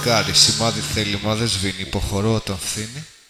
φεγγάρι, σημάδι θέλει μα δεν σβήνει. Υποχωρώ όταν φθήνει.